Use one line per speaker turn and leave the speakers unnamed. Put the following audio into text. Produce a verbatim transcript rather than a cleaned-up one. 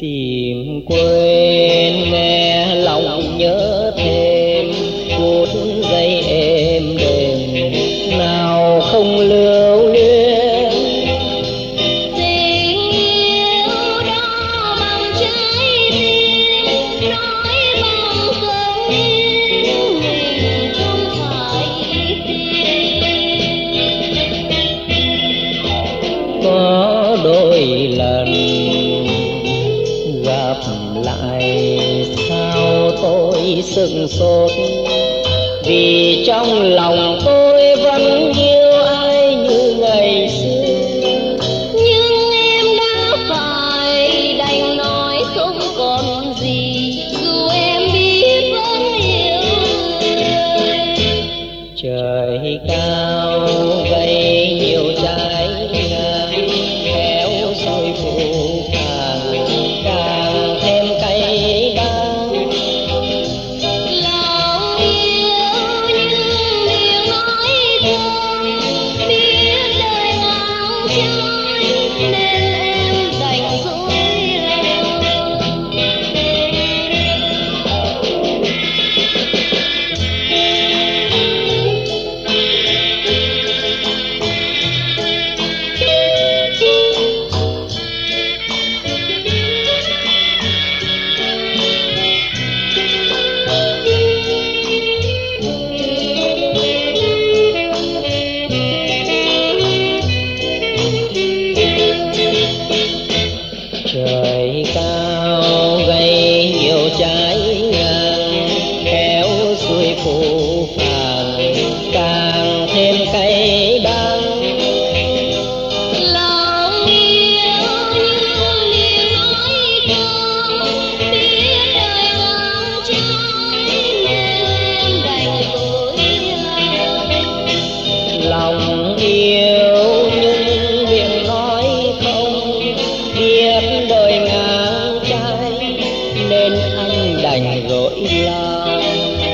tìm quên nghe lòng nhớ thêm phút giây êm đềm nào không lưu luyến.
Tình yêu đó bằng trái tim nói bằng cơn yêu mình không phải tin.
Có đôi lần gặp lại sao tôi sững sốt, vì trong lòng tôi vẫn yêu ai như ngày xưa.
Nhưng em đã phải đành nói không còn gì, dù em biết vẫn yêu người.
Trời cao gây nhiều trái ngang khéo xuôi phù phàng càng thêm cay đắng.
Lòng yêu nhưng miệng nói không biết lời nào trái, nên em đành dối lòng.
Trời cao gây nhiều trái ngang khéo xuôi phù phàng càng thêm cay đắng.
Lòng yêu nhưng miệng nói không biết lời nào trái, nên em đành dối lòng.
Lòng yêu nhưng miệng nói không biết đời ngang trái, nên anh đành dỗi lòng.